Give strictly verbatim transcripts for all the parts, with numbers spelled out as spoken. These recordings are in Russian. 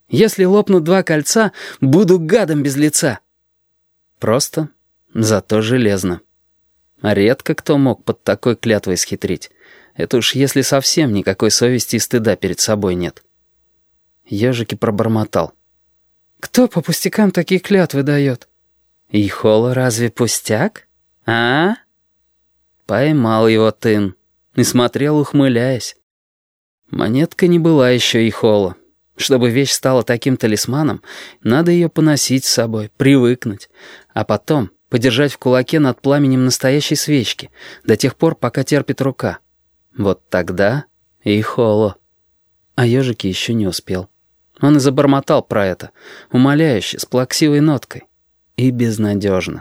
Если лопнут два кольца, буду гадом без лица. Просто, зато железно. А редко кто мог под такой клятвой схитрить. Это уж если совсем никакой совести и стыда перед собой нет. Ежики пробормотал. «Кто по пустякам такие клятвы дает?» «Ихола разве пустяк? А?» Поймал его Тын и смотрел, ухмыляясь. Монетка не была еще Ихола. Чтобы вещь стала таким талисманом, надо ее поносить с собой, привыкнуть, а потом подержать в кулаке над пламенем настоящей свечки до тех пор, пока терпит рука. Вот тогда Ихоло. А ежики еще не успел. Он и забормотал про это, умоляюще, с плаксивой ноткой. И безнадежно.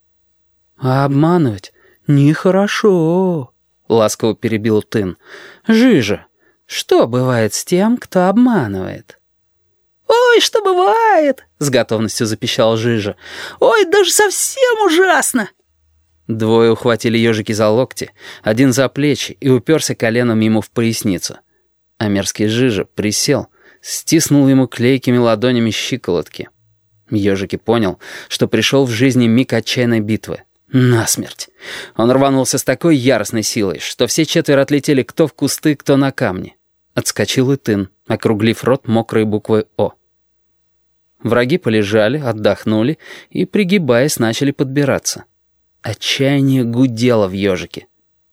«А обманывать нехорошо», — ласково перебил Тын. «Жижа, что бывает с тем, кто обманывает?» «Ой, что бывает!» — с готовностью запищал Жижа. «Ой, даже совсем ужасно!» Двое ухватили ежики за локти, один за плечи и уперся коленом ему в поясницу. А мерзкий Жижа присел, стиснул ему клейкими ладонями щиколотки. Ежики понял, что пришел в жизни миг отчаянной битвы. Насмерть. Он рванулся с такой яростной силой, что все четверо отлетели кто в кусты, кто на камни. Отскочил и Тын, округлив рот мокрой буквой «О». Враги полежали, отдохнули и, пригибаясь, начали подбираться. Отчаяние гудело в ежике.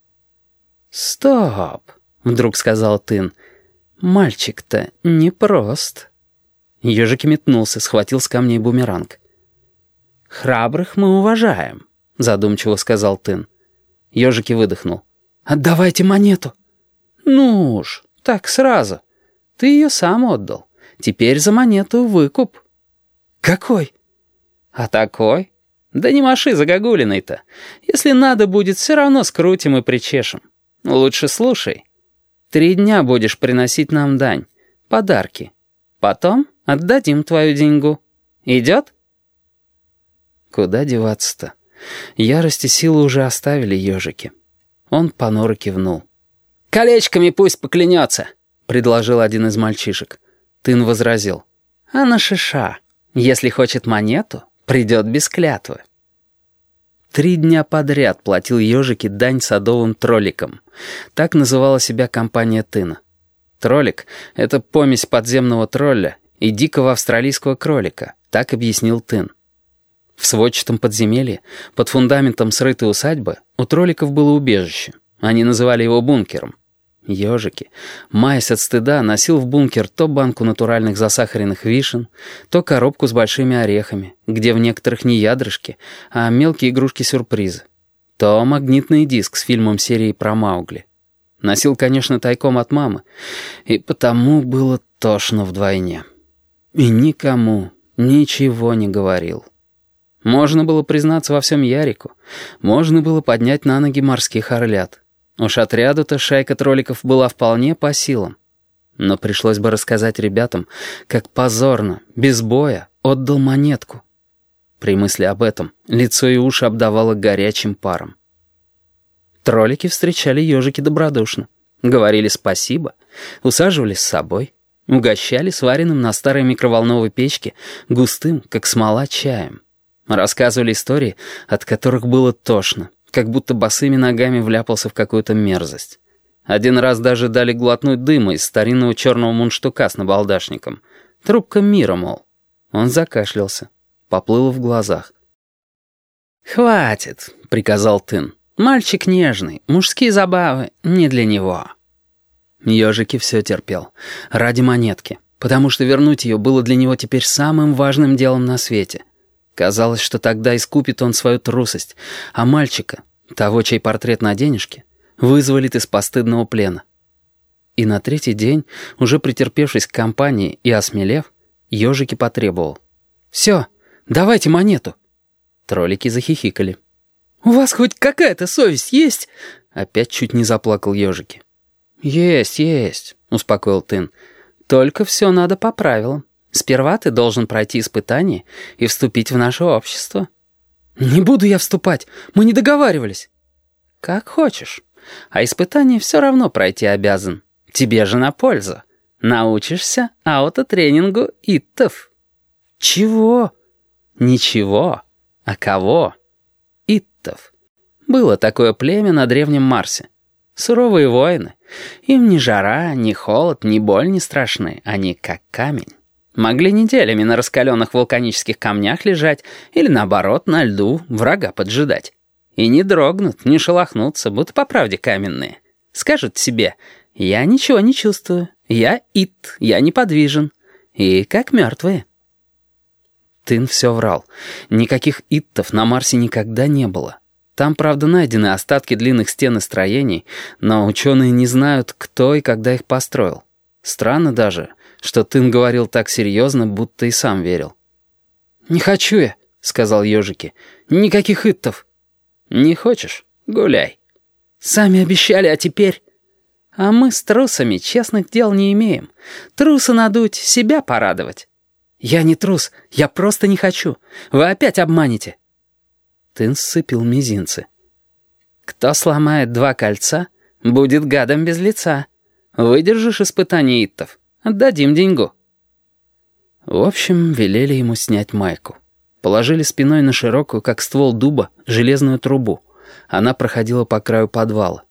«Стоп!» — вдруг сказал Тын. «Мальчик-то непрост». Ежики метнулся, схватил с камней бумеранг. «Храбрых мы уважаем», — задумчиво сказал Тын. Ежики выдохнул. «Отдавайте монету». «Ну уж, так сразу. Ты ее сам отдал. Теперь за монету выкуп». «Какой?» «А такой? Да не маши загогулиной-то. Если надо будет, все равно скрутим и причешем. Лучше слушай. Три дня будешь приносить нам дань, подарки. Потом отдадим твою деньгу. Идет?» Куда деваться-то? Ярость и силы уже оставили ежики. Он понуро кивнул. «Колечками пусть поклянется», — предложил один из мальчишек. Тын возразил. «А на шиша. Если хочет монету, придет без клятвы». Три дня подряд платил ежики дань садовым тролликам. Так называла себя компания Тына. Троллик — это помесь подземного тролля и дикого австралийского кролика, так объяснил Тын. В сводчатом подземелье, под фундаментом срытой усадьбы, у тролликов было убежище. Они называли его бункером. Ежики, маясь от стыда, носил в бункер то банку натуральных засахаренных вишен, то коробку с большими орехами, где в некоторых не ядрышки, а мелкие игрушки-сюрпризы, то магнитный диск с фильмом серии про Маугли. Носил, конечно, тайком от мамы, и потому было тошно вдвойне. И никому ничего не говорил. Можно было признаться во всем Ярику, можно было поднять на ноги морских орлят. Уж отряду-то шайка тролликов была вполне по силам. Но пришлось бы рассказать ребятам, как позорно, без боя, отдал монетку. При мысли об этом лицо и уши обдавало горячим паром. Троллики встречали ежики добродушно. Говорили спасибо, усаживали с собой, угощали сваренным на старой микроволновой печке густым, как смола, чаем. Рассказывали истории, от которых было тошно, как будто босыми ногами вляпался в какую-то мерзость. Один раз даже дали глотнуть дыма из старинного черного мундштука с набалдашником. Трубка мира, мол. Он закашлялся. Поплыл в глазах. «Хватит», — приказал Тын. «Мальчик нежный, мужские забавы не для него». Ежики все терпел. Ради монетки. Потому что вернуть ее было для него теперь самым важным делом на свете. Казалось, что тогда искупит он свою трусость, а мальчика, того, чей портрет на денежке, вызволит из постыдного плена. И на третий день, уже претерпевшись к компании и осмелев, ежики потребовал. «Все, давайте монету». Троллики захихикали. «У вас хоть какая-то совесть есть?» Опять чуть не заплакал ежики. «Есть, есть», — успокоил Тын. «Только все надо по правилам. Сперва ты должен пройти испытание и вступить в наше общество». «Не буду я вступать, мы не договаривались». «Как хочешь. А испытание все равно пройти обязан. Тебе же на пользу. Научишься аутотренингу иттов». «Чего?» «Ничего. А кого?» «Иттов». Было такое племя на древнем Марсе. Суровые воины. Им ни жара, ни холод, ни боль не страшны. Они как камень. Могли неделями на раскаленных вулканических камнях лежать или, наоборот, на льду врага поджидать. И не дрогнут, не шелохнутся, будто по правде каменные. Скажут себе: «Я ничего не чувствую. Я ит, я неподвижен». И как мертвые. Тын все врал. Никаких иттов на Марсе никогда не было. Там, правда, найдены остатки длинных стен и строений, но ученые не знают, кто и когда их построил. Странно даже, что Тын говорил так серьезно, будто и сам верил. «Не хочу я», — сказал ежики, — «никаких иттов». «Не хочешь? Гуляй». «Сами обещали, а теперь...» «А мы с трусами честных дел не имеем. Трусы надуть, себя порадовать». «Я не трус, я просто не хочу. Вы опять обманете». Тын сцепил мизинцы. «Кто сломает два кольца, будет гадом без лица. Выдержишь испытание иттов, отдадим деньгу». В общем, велели ему снять майку. Положили спиной на широкую, как ствол дуба, железную трубу. Она проходила по краю подвала.